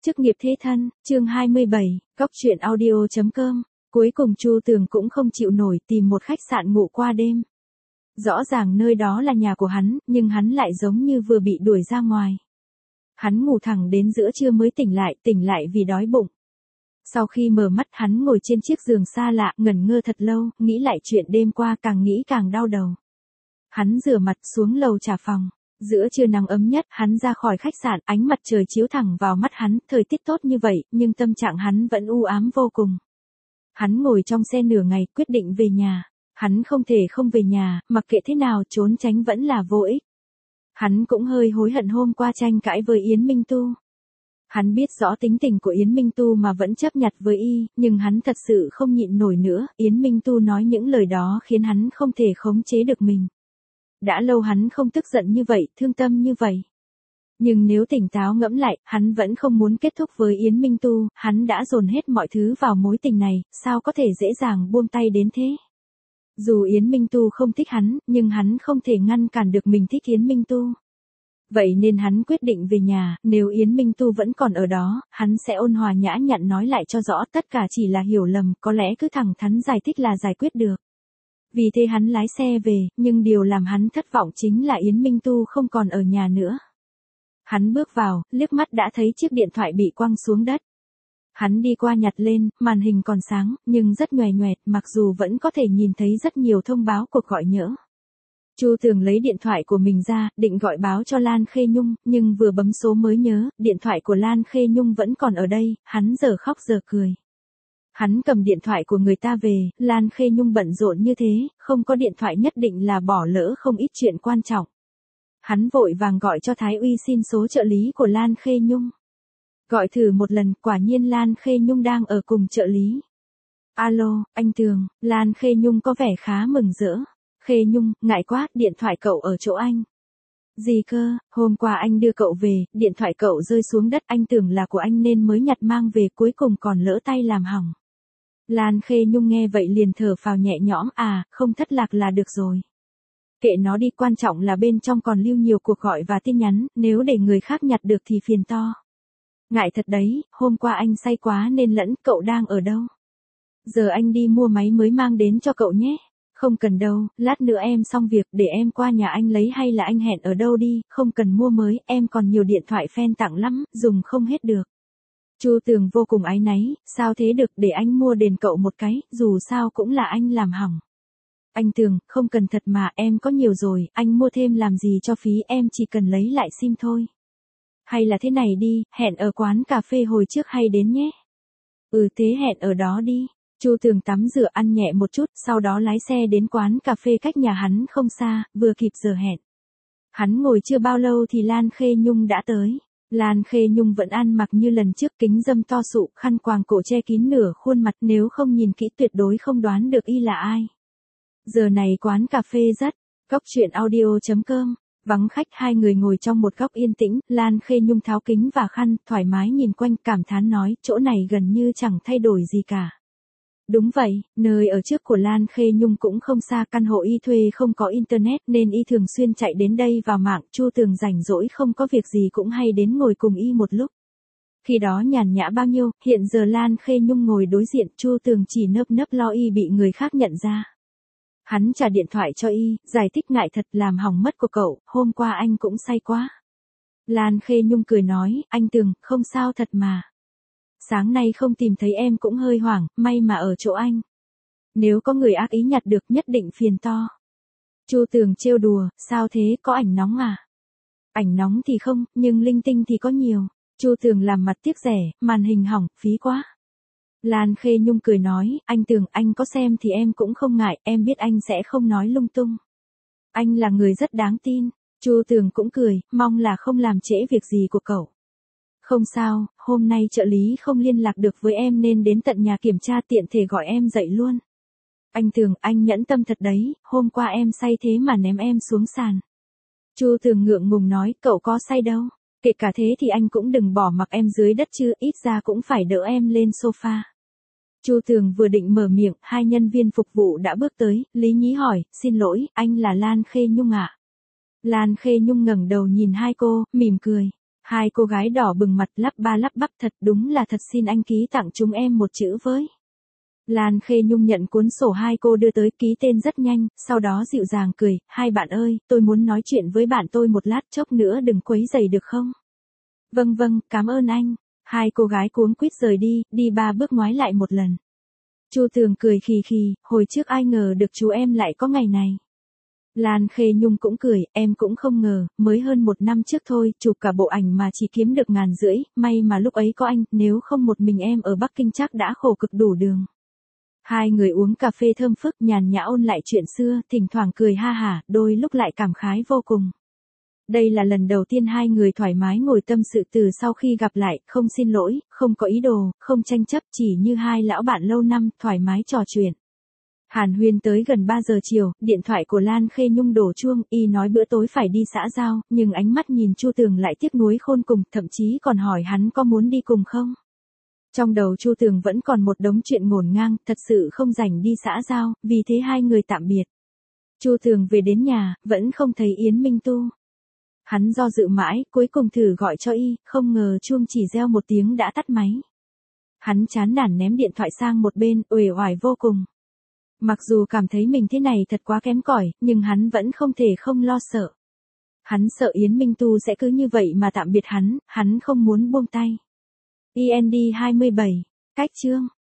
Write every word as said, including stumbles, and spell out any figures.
Chức nghiệp thế thân, chương hai mươi bảy, Cóc truyện audio chấm com. Cuối cùng Chu Tường cũng không chịu nổi tìm một khách sạn ngủ qua đêm. Rõ ràng nơi đó là nhà của hắn, nhưng hắn lại giống như vừa bị đuổi ra ngoài. Hắn ngủ thẳng đến giữa trưa mới tỉnh lại, tỉnh lại vì đói bụng. Sau khi mở mắt hắn ngồi trên chiếc giường xa lạ, ngẩn ngơ thật lâu, nghĩ lại chuyện đêm qua càng nghĩ càng đau đầu. Hắn rửa mặt xuống lầu trả phòng. Giữa trưa nắng ấm nhất, hắn ra khỏi khách sạn, ánh mặt trời chiếu thẳng vào mắt hắn, thời tiết tốt như vậy, nhưng tâm trạng hắn vẫn u ám vô cùng. Hắn ngồi trong xe nửa ngày, quyết định về nhà. Hắn không thể không về nhà, mặc kệ thế nào trốn tránh vẫn là vô ích. Hắn cũng hơi hối hận hôm qua tranh cãi với Yến Minh Tu. Hắn biết rõ tính tình của Yến Minh Tu mà vẫn chấp nhặt với y, nhưng hắn thật sự không nhịn nổi nữa, Yến Minh Tu nói những lời đó khiến hắn không thể khống chế được mình. Đã lâu hắn không tức giận như vậy, thương tâm như vậy. Nhưng nếu tỉnh táo ngẫm lại, hắn vẫn không muốn kết thúc với Yến Minh Tu, hắn đã dồn hết mọi thứ vào mối tình này, sao có thể dễ dàng buông tay đến thế. Dù Yến Minh Tu không thích hắn, nhưng hắn không thể ngăn cản được mình thích Yến Minh Tu. Vậy nên hắn quyết định về nhà, nếu Yến Minh Tu vẫn còn ở đó, hắn sẽ ôn hòa nhã nhặn nói lại cho rõ tất cả chỉ là hiểu lầm, có lẽ cứ thẳng thắn giải thích là giải quyết được. Vì thế hắn lái xe về, nhưng điều làm hắn thất vọng chính là Yến Minh Tu không còn ở nhà nữa. Hắn bước vào, liếc mắt đã thấy chiếc điện thoại bị quăng xuống đất. Hắn đi qua nhặt lên, màn hình còn sáng, nhưng rất nhoè nhoẹt, mặc dù vẫn có thể nhìn thấy rất nhiều thông báo cuộc gọi nhỡ. Chu Tường lấy điện thoại của mình ra, định gọi báo cho Lan Khê Nhung, nhưng vừa bấm số mới nhớ, điện thoại của Lan Khê Nhung vẫn còn ở đây, hắn giờ khóc giờ cười. Hắn cầm điện thoại của người ta về, Lan Khê Nhung bận rộn như thế, không có điện thoại nhất định là bỏ lỡ không ít chuyện quan trọng. Hắn vội vàng gọi cho Thái Uy xin số trợ lý của Lan Khê Nhung. Gọi thử một lần, quả nhiên Lan Khê Nhung đang ở cùng trợ lý. Alo, anh Tường, Lan Khê Nhung có vẻ khá mừng rỡ. Khê Nhung, ngại quá, điện thoại cậu ở chỗ anh. Gì cơ, hôm qua anh đưa cậu về, điện thoại cậu rơi xuống đất, anh tưởng là của anh nên mới nhặt mang về, cuối cùng còn lỡ tay làm hỏng. Lan Khê Nhung nghe vậy liền thở phào nhẹ nhõm, à, không thất lạc là được rồi. Kệ nó đi, quan trọng là bên trong còn lưu nhiều cuộc gọi và tin nhắn, nếu để người khác nhặt được thì phiền to. Ngại thật đấy, hôm qua anh say quá nên lẫn, cậu đang ở đâu? Giờ anh đi mua máy mới mang đến cho cậu nhé. Không cần đâu, lát nữa em xong việc, để em qua nhà anh lấy hay là anh hẹn ở đâu đi, không cần mua mới, em còn nhiều điện thoại fan tặng lắm, dùng không hết được. Chu Tường vô cùng áy náy, sao thế được, để anh mua đền cậu một cái, dù sao cũng là anh làm hỏng. Anh Tường, không cần thật mà, em có nhiều rồi, anh mua thêm làm gì cho phí, em chỉ cần lấy lại sim thôi. Hay là thế này đi, hẹn ở quán cà phê hồi trước hay đến nhé. Ừ thế hẹn ở đó đi. Chu Tường tắm rửa ăn nhẹ một chút, sau đó lái xe đến quán cà phê cách nhà hắn không xa, vừa kịp giờ hẹn. Hắn ngồi chưa bao lâu thì Lan Khê Nhung đã tới. Lan Khê Nhung vẫn ăn mặc như lần trước, kính râm to sụ, khăn quàng cổ che kín nửa khuôn mặt, nếu không nhìn kỹ tuyệt đối không đoán được y là ai. Giờ này quán cà phê rất, Cóc truyện audio chấm com, vắng khách, hai người ngồi trong một góc yên tĩnh, Lan Khê Nhung tháo kính và khăn, thoải mái nhìn quanh, cảm thán nói, chỗ này gần như chẳng thay đổi gì cả. Đúng vậy, nơi ở trước của Lan Khê Nhung cũng không xa, căn hộ y thuê không có internet nên y thường xuyên chạy đến đây vào mạng. Chu Tường rảnh rỗi không có việc gì cũng hay đến ngồi cùng y một lúc. Khi đó nhàn nhã bao nhiêu, hiện giờ Lan Khê Nhung ngồi đối diện, Chu Tường chỉ nấp nấp lo y bị người khác nhận ra. Hắn trả điện thoại cho y, giải thích ngại thật, làm hỏng mất của cậu, hôm qua anh cũng say quá. Lan Khê Nhung cười nói, anh Tường, không sao thật mà. Sáng nay không tìm thấy em cũng hơi hoảng, may mà ở chỗ anh. Nếu có người ác ý nhặt được nhất định phiền to. Chu Tường trêu đùa, sao thế, có ảnh nóng à? Ảnh nóng thì không, nhưng linh tinh thì có nhiều. Chu Tường làm mặt tiếc rẻ, màn hình hỏng, phí quá. Lan Khê Nhung cười nói, anh Tường, anh có xem thì em cũng không ngại, em biết anh sẽ không nói lung tung. Anh là người rất đáng tin. Chu Tường cũng cười, mong là không làm trễ việc gì của cậu. Không sao, hôm nay trợ lý không liên lạc được với em nên đến tận nhà kiểm tra, tiện thể gọi em dậy luôn. Anh Tường, anh nhẫn tâm thật đấy, hôm qua em say thế mà ném em xuống sàn. Chu Tường ngượng ngùng nói, cậu có say đâu, kể cả thế thì anh cũng đừng bỏ mặc em dưới đất chứ, ít ra cũng phải đỡ em lên sofa. Chu Tường vừa định mở miệng, hai nhân viên phục vụ đã bước tới, Lý Nhí hỏi, xin lỗi, anh là Lan Khê Nhung ạ? Lan Khê Nhung ngẩng đầu nhìn hai cô, mỉm cười. Hai cô gái đỏ bừng mặt lắp ba lắp bắp thật đúng là thật xin anh ký tặng chúng em một chữ với. Lan Khê Nhung nhận cuốn sổ hai cô đưa tới ký tên rất nhanh, sau đó dịu dàng cười, hai bạn ơi, tôi muốn nói chuyện với bạn tôi một lát chốc nữa đừng quấy rầy được không? Vâng vâng, cảm ơn anh. Hai cô gái cuống quýt rời đi, đi ba bước ngoái lại một lần. Chu Tường cười khì khì, hồi trước ai ngờ được chú em lại có ngày này. Lan Khê Nhung cũng cười, em cũng không ngờ, mới hơn một năm trước thôi, chụp cả bộ ảnh mà chỉ kiếm được ngàn rưỡi, may mà lúc ấy có anh, nếu không một mình em ở Bắc Kinh chắc đã khổ cực đủ đường. Hai người uống cà phê thơm phức nhàn nhã ôn lại chuyện xưa, thỉnh thoảng cười ha hả, đôi lúc lại cảm khái vô cùng. Đây là lần đầu tiên hai người thoải mái ngồi tâm sự từ sau khi gặp lại, không xin lỗi, không có ý đồ, không tranh chấp, chỉ như hai lão bạn lâu năm, thoải mái trò chuyện. Hàn huyên tới gần ba giờ chiều, điện thoại của Lan Khê Nhung đổ chuông, y nói bữa tối phải đi xã giao, nhưng ánh mắt nhìn Chu Tường lại tiếc nuối khôn cùng, thậm chí còn hỏi hắn có muốn đi cùng không. Trong đầu Chu Tường vẫn còn một đống chuyện ngổn ngang, thật sự không rảnh đi xã giao, vì thế hai người tạm biệt. Chu Tường về đến nhà, vẫn không thấy Yến Minh Tu. Hắn do dự mãi, cuối cùng thử gọi cho y, không ngờ chuông chỉ reo một tiếng đã tắt máy. Hắn chán nản ném điện thoại sang một bên, uể oải vô cùng. Mặc dù cảm thấy mình thế này thật quá kém cỏi, nhưng hắn vẫn không thể không lo sợ. Hắn sợ Yến Minh Tu sẽ cứ như vậy mà tạm biệt hắn, hắn không muốn buông tay. i en đê hai mươi bảy, cách chương.